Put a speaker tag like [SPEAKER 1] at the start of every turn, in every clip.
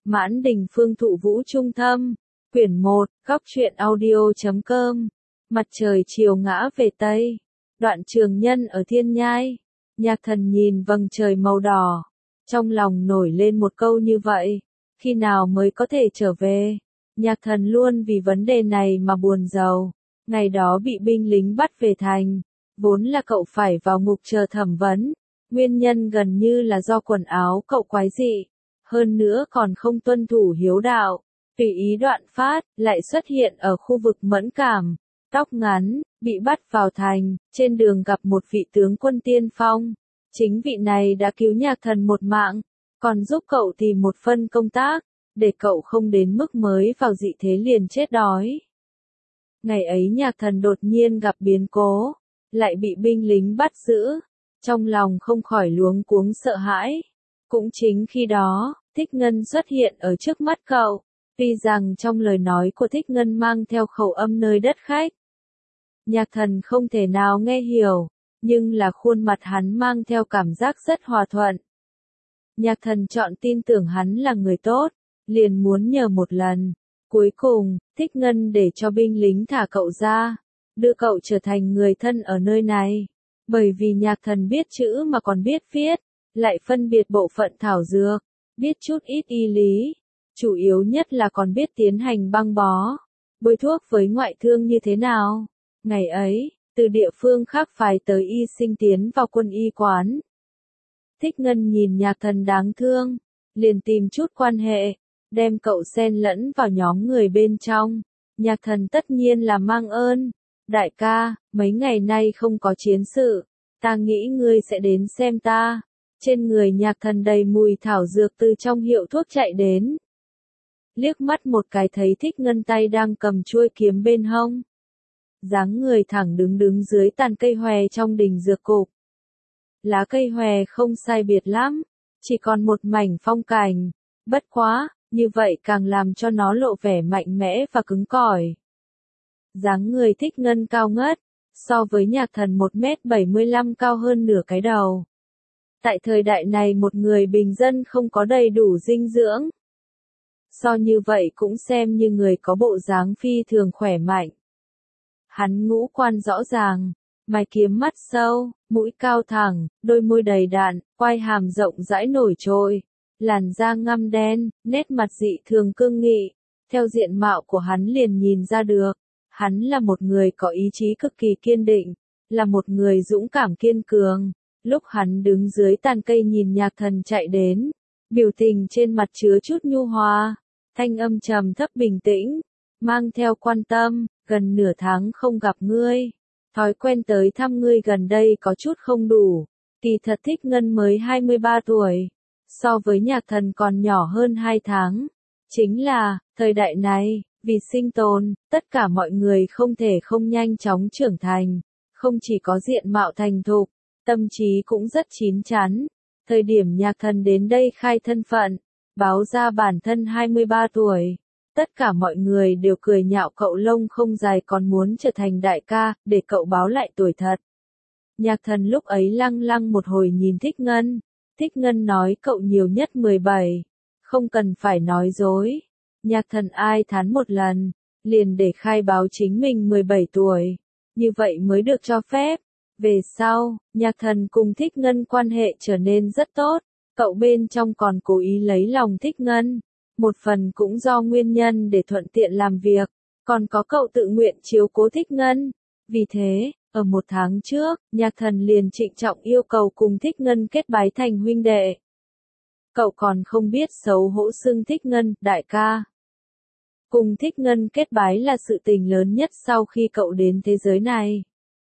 [SPEAKER 1] Mãn Đình Phương Thụ Vũ Trung Thâm. Quyển 1, Góc truyện audio.com. Mặt trời chiều ngã về Tây. Đoạn Trường Nhân ở Thiên Nhai. Nhạc Thần nhìn vầng trời màu đỏ. Trong lòng nổi lên một câu như vậy. Khi nào mới có thể trở về? Nhạc Thần luôn vì vấn đề này mà buồn rầu. Ngày đó bị binh lính bắt về thành. Vốn là cậu phải vào ngục chờ thẩm vấn. Nguyên nhân gần như là do quần áo cậu quái dị. Hơn nữa còn không tuân thủ hiếu đạo. Tùy ý đoạn phát, lại xuất hiện ở khu vực mẫn cảm. Tóc ngắn, bị bắt vào thành, trên đường gặp một vị tướng quân tiên phong. Chính vị này đã cứu Nhạc Thần một mạng, còn giúp cậu tìm một phân công tác, để cậu không đến mức mới vào dị thế liền chết đói. Ngày ấy Nhạc Thần đột nhiên gặp biến cố, lại bị binh lính bắt giữ, trong lòng không khỏi luống cuống sợ hãi. Cũng chính khi đó, Thích Ngân xuất hiện ở trước mắt cậu, tuy rằng trong lời nói của Thích Ngân mang theo khẩu âm nơi đất khách. Nhạc Thần không thể nào nghe hiểu, nhưng là khuôn mặt hắn mang theo cảm giác rất hòa thuận. Nhạc Thần chọn tin tưởng hắn là người tốt, liền muốn nhờ một lần. Cuối cùng, Thích Ngân để cho binh lính thả cậu ra, đưa cậu trở thành người thân ở nơi này. Bởi vì Nhạc Thần biết chữ mà còn biết viết, lại phân biệt bộ phận thảo dược, biết chút ít y lý, chủ yếu nhất là còn biết tiến hành băng bó, bôi thuốc với ngoại thương như thế nào. Ngày ấy, từ địa phương khác phái tới y sinh tiến vào quân y quán. Thích Ngân nhìn Nhạc Thần đáng thương, liền tìm chút quan hệ, đem cậu xen lẫn vào nhóm người bên trong. Nhạc Thần tất nhiên là mang ơn. Đại ca, mấy ngày nay không có chiến sự, ta nghĩ ngươi sẽ đến xem ta. Trên người Nhạc Thần đầy mùi thảo dược từ trong hiệu thuốc chạy đến. Liếc mắt một cái thấy Thích Ngân tay đang cầm chuôi kiếm bên hông. Dáng người thẳng đứng dưới tàn cây hòe trong đình dược cục. Lá cây hòe không sai biệt lắm, chỉ còn một mảnh phong cảnh. Bất quá, như vậy càng làm cho nó lộ vẻ mạnh mẽ và cứng cỏi. Dáng người Thích Ngân cao ngất, so với Nhạc Thần 1m75 cao hơn nửa cái đầu. Tại thời đại này một người bình dân không có đầy đủ dinh dưỡng. So như vậy cũng xem như người có bộ dáng phi thường khỏe mạnh. Hắn ngũ quan rõ ràng, mày kiếm mắt sâu, mũi cao thẳng, đôi môi đầy đặn, quai hàm rộng rãi nổi trội, làn da ngăm đen, nét mặt dị thường cương nghị. Theo diện mạo của hắn liền nhìn ra được, hắn là một người có ý chí cực kỳ kiên định, là một người dũng cảm kiên cường. Lúc hắn đứng dưới tàn cây nhìn Nhạc Thần chạy đến, biểu tình trên mặt chứa chút nhu hòa, thanh âm trầm thấp bình tĩnh, mang theo quan tâm. Gần nửa tháng không gặp ngươi, thói quen tới thăm ngươi gần đây có chút không đủ. Kỳ thật Thích Ngân mới 23 tuổi, so với Nhạc Thần còn nhỏ hơn 2 tháng. Chính là, thời đại này, vì sinh tồn, tất cả mọi người không thể không nhanh chóng trưởng thành, không chỉ có diện mạo thành thục, tâm trí cũng rất chín chắn. Thời điểm Nhạc Thần đến đây khai thân phận, báo ra bản thân 23 tuổi. Tất cả mọi người đều cười nhạo cậu lông không dài còn muốn trở thành đại ca, để cậu báo lại tuổi thật. Nhạc Thần lúc ấy lăng lăng một hồi nhìn Thích Ngân. Thích Ngân nói cậu nhiều nhất 17. Không cần phải nói dối. Nhạc Thần ai thán một lần, liền để khai báo chính mình 17 tuổi. Như vậy mới được cho phép. Về sau, Nhạc Thần cùng Thích Ngân quan hệ trở nên rất tốt. Cậu bên trong còn cố ý lấy lòng Thích Ngân. Một phần cũng do nguyên nhân để thuận tiện làm việc, còn có cậu tự nguyện chiếu cố Thích Ngân. Vì thế, ở một tháng trước, Nhạc Thần liền trịnh trọng yêu cầu cùng Thích Ngân kết bái thành huynh đệ. Cậu còn không biết xấu hổ xưng Thích Ngân, đại ca. Cùng Thích Ngân kết bái là sự tình lớn nhất sau khi cậu đến thế giới này.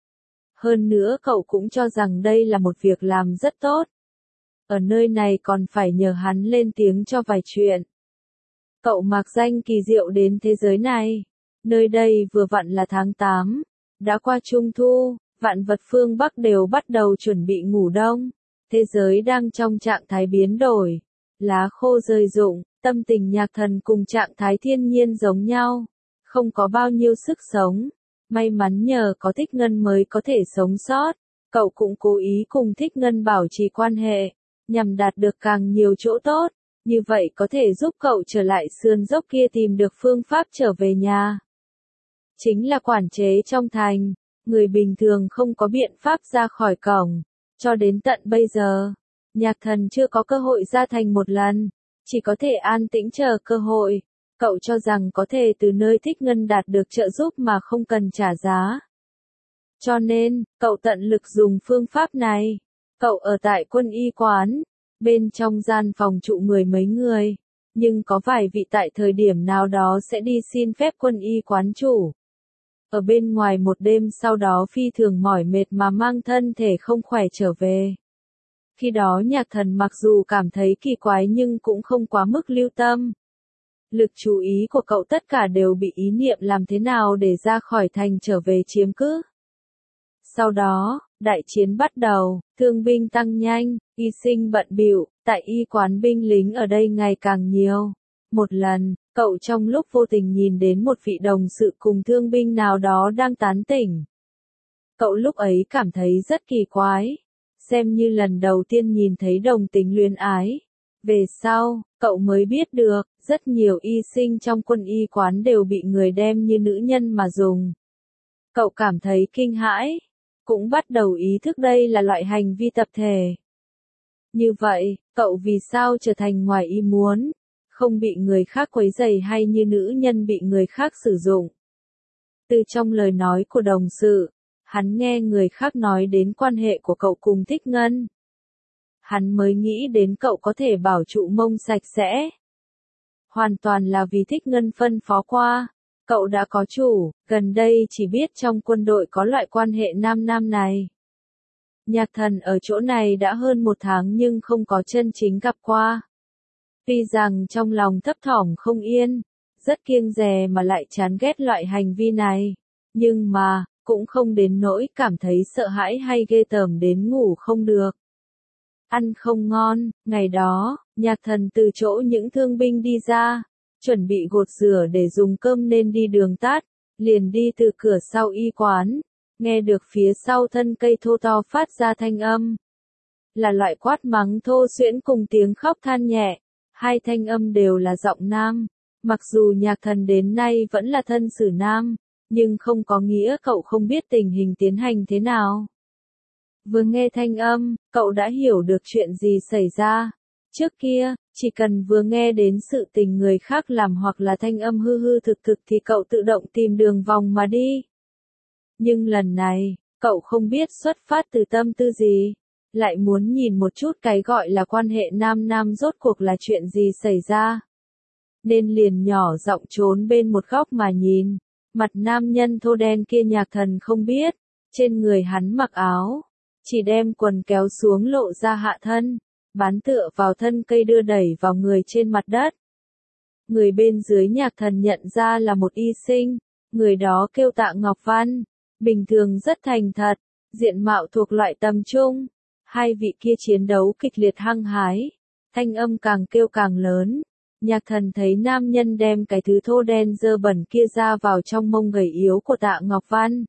[SPEAKER 1] Hơn nữa cậu cũng cho rằng đây là một việc làm rất tốt. Ở nơi này còn phải nhờ hắn lên tiếng cho vài chuyện. Cậu mặc danh kỳ diệu đến thế giới này. Nơi đây vừa vặn là tháng 8. Đã qua Trung Thu, vạn vật phương Bắc đều bắt đầu chuẩn bị ngủ đông. Thế giới đang trong trạng thái biến đổi. Lá khô rơi rụng, tâm tình Nhạc Thần cùng trạng thái thiên nhiên giống nhau. Không có bao nhiêu sức sống. May mắn nhờ có Thích Ngân mới có thể sống sót. Cậu cũng cố ý cùng Thích Ngân bảo trì quan hệ, nhằm đạt được càng nhiều chỗ tốt. Như vậy có thể giúp cậu trở lại sườn dốc kia tìm được phương pháp trở về nhà. Chính là quản chế trong thành, người bình thường không có biện pháp ra khỏi cổng. Cho đến tận bây giờ, Nhạc Thần chưa có cơ hội ra thành một lần, chỉ có thể an tĩnh chờ cơ hội. Cậu cho rằng có thể từ nơi Thích Ngân đạt được trợ giúp mà không cần trả giá. Cho nên, cậu tận lực dùng phương pháp này. Cậu ở tại quân y quán, bên trong gian phòng trụ mười mấy người, nhưng có vài vị tại thời điểm nào đó sẽ đi xin phép quân y quán chủ. Ở bên ngoài một đêm sau đó phi thường mỏi mệt mà mang thân thể không khỏe trở về. Khi đó Nhạc Thần mặc dù cảm thấy kỳ quái nhưng cũng không quá mức lưu tâm. Lực chú ý của cậu tất cả đều bị ý niệm làm thế nào để ra khỏi thành trở về chiếm cứ. Sau đó, đại chiến bắt đầu, thương binh tăng nhanh, y sinh bận bịu, tại y quán binh lính ở đây ngày càng nhiều. Một lần, cậu trong lúc vô tình nhìn đến một vị đồng sự cùng thương binh nào đó đang tán tỉnh. Cậu lúc ấy cảm thấy rất kỳ quái, xem như lần đầu tiên nhìn thấy đồng tính luyến ái. Về sau, cậu mới biết được, rất nhiều y sinh trong quân y quán đều bị người đem như nữ nhân mà dùng. Cậu cảm thấy kinh hãi, cũng bắt đầu ý thức đây là loại hành vi tập thể. Như vậy, cậu vì sao trở thành ngoài ý muốn, không bị người khác quấy rầy hay như nữ nhân bị người khác sử dụng. Từ trong lời nói của đồng sự, hắn nghe người khác nói đến quan hệ của cậu cùng Thích Ngân. Hắn mới nghĩ đến cậu có thể bảo trụ mông sạch sẽ. Hoàn toàn là vì Thích Ngân phân phó qua. Cậu đã có chủ, gần đây chỉ biết trong quân đội có loại quan hệ nam nam này. Nhạc Thần ở chỗ này đã hơn 1 tháng nhưng không có chân chính gặp qua. Tuy rằng trong lòng thấp thỏm không yên, rất kiêng dè mà lại chán ghét loại hành vi này, nhưng mà, cũng không đến nỗi cảm thấy sợ hãi hay ghê tởm đến ngủ không được. Ăn không ngon, ngày đó, Nhạc Thần từ chỗ những thương binh đi ra, chuẩn bị gột rửa để dùng cơm nên đi đường tắt, liền đi từ cửa sau y quán, nghe được phía sau thân cây thô to phát ra thanh âm. Là loại quát mắng thô xuyễn cùng tiếng khóc than nhẹ, hai thanh âm đều là giọng nam. Mặc dù Nhạc Thần đến nay vẫn là thân xử nam, nhưng không có nghĩa cậu không biết tình hình tiến hành thế nào. Vừa nghe thanh âm, cậu đã hiểu được chuyện gì xảy ra. Trước kia, chỉ cần vừa nghe đến sự tình người khác làm hoặc là thanh âm hư hư thực thực thì cậu tự động tìm đường vòng mà đi. Nhưng lần này, cậu không biết xuất phát từ tâm tư gì, lại muốn nhìn một chút cái gọi là quan hệ nam nam rốt cuộc là chuyện gì xảy ra. Nên liền nhỏ giọng trốn bên một góc mà nhìn, mặt nam nhân thô đen kia Nhạc Thần không biết, trên người hắn mặc áo, chỉ đem quần kéo xuống lộ ra hạ thân, bán tựa vào thân cây đưa đẩy vào người trên mặt đất. Người bên dưới Nhạc Thần nhận ra là một y sinh, người đó kêu Tạ Ngọc Văn, bình thường rất thành thật, diện mạo thuộc loại tầm trung. Hai vị kia chiến đấu kịch liệt hăng hái, thanh âm càng kêu càng lớn. Nhạc Thần thấy nam nhân đem cái thứ thô đen dơ bẩn kia ra vào trong mông gầy yếu của Tạ Ngọc Văn.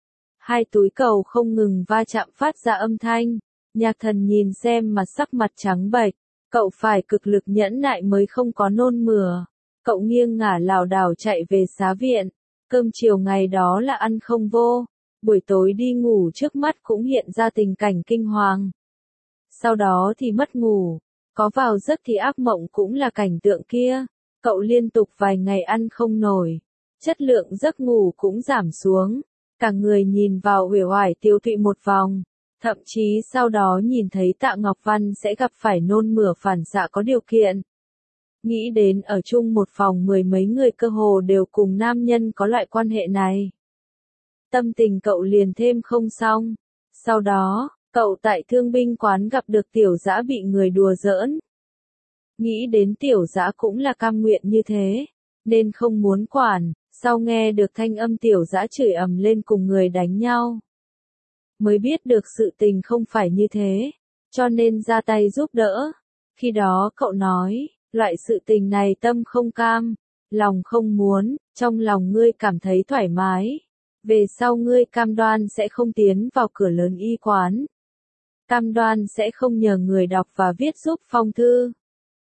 [SPEAKER 1] Hai túi cầu không ngừng va chạm phát ra âm thanh. Nhạc Thần nhìn xem mà sắc mặt trắng bệch, cậu phải cực lực nhẫn nại mới không có nôn mửa. Cậu nghiêng ngả lảo đảo chạy về xá viện, cơm chiều ngày đó là ăn không vô, buổi tối đi ngủ trước mắt cũng hiện ra tình cảnh kinh hoàng. Sau đó thì mất ngủ, có vào giấc thì ác mộng cũng là cảnh tượng kia, cậu liên tục vài ngày ăn không nổi, chất lượng giấc ngủ cũng giảm xuống, cả người nhìn vào uể oải tiêu tụy một vòng. Thậm chí sau đó nhìn thấy Tạ Ngọc Văn sẽ gặp phải nôn mửa phản xạ có điều kiện. Nghĩ đến ở chung một phòng mười mấy người cơ hồ đều cùng nam nhân có loại quan hệ này. Tâm tình cậu liền thêm không xong. Sau đó, cậu tại thương binh quán gặp được Tiểu Dã bị người đùa giỡn. Nghĩ đến Tiểu Dã cũng là cam nguyện như thế, nên không muốn quản, sau nghe được thanh âm Tiểu Dã chửi ầm lên cùng người đánh nhau. Mới biết được sự tình không phải như thế, cho nên ra tay giúp đỡ. Khi đó cậu nói, loại sự tình này tâm không cam, lòng không muốn, trong lòng ngươi cảm thấy thoải mái. Về sau ngươi cam đoan sẽ không tiến vào cửa lớn y quán. Cam đoan sẽ không nhờ người đọc và viết giúp phong thư.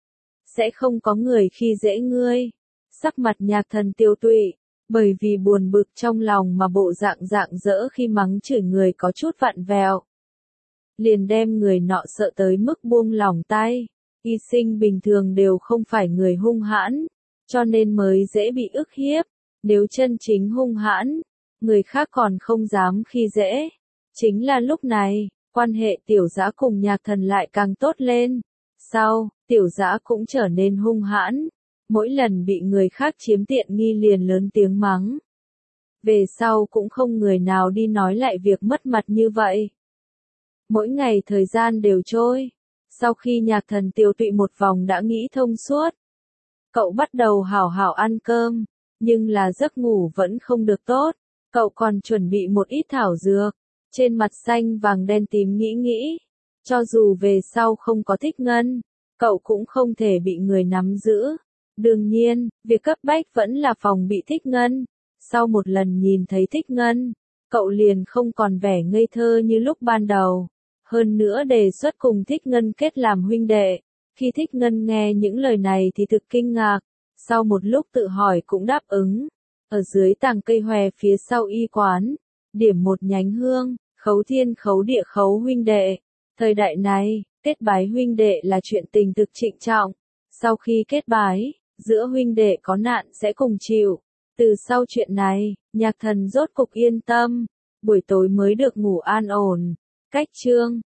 [SPEAKER 1] sẽ không có người khi dễ ngươi. Sắc mặt Nhạc Thần tiêu tụy, bởi vì buồn bực trong lòng mà bộ dạng rạng rỡ khi mắng chửi người có chút vặn vẹo. Liền đem người nọ sợ tới mức buông lỏng tay. Y Sinh bình thường đều không phải người hung hãn, cho nên mới dễ bị ức hiếp. Nếu chân chính hung hãn, người khác còn không dám khi dễ. Chính là lúc này, quan hệ Tiểu Dã cùng Nhạc Thần lại càng tốt lên. Sau, Tiểu Dã cũng trở nên hung hãn. Mỗi lần bị người khác chiếm tiện nghi liền lớn tiếng mắng. Về sau cũng không người nào đi nói lại việc mất mặt như vậy. Mỗi ngày thời gian đều trôi. Sau khi Nhạc Thần tiêu tụy một vòng đã nghĩ thông suốt. Cậu bắt đầu hảo hảo ăn cơm, nhưng là giấc ngủ vẫn không được tốt. Cậu còn chuẩn bị một ít thảo dược. Trên mặt xanh vàng đen tím nghĩ. Cho dù về sau không có Thích Ngân, cậu cũng không thể bị người nắm giữ. Đương nhiên, việc cấp bách vẫn là phòng bị Thích Ngân. Sau một lần nhìn thấy Thích Ngân, cậu liền không còn vẻ ngây thơ như lúc ban đầu. Hơn nữa đề xuất cùng Thích Ngân kết làm huynh đệ. Khi Thích Ngân nghe những lời này thì thực kinh ngạc. Sau một lúc tự hỏi cũng đáp ứng. Ở dưới tàng cây hòe phía sau y quán, điểm một nhánh hương, khấu thiên khấu địa khấu huynh đệ. Thời đại này, kết bái huynh đệ là chuyện tình thực trịnh trọng. Sau khi kết bái, giữa huynh đệ có nạn sẽ cùng chịu. Từ sau chuyện này, Nhạc Thần rốt cục yên tâm. Buổi tối mới được ngủ an ổn. Cách chương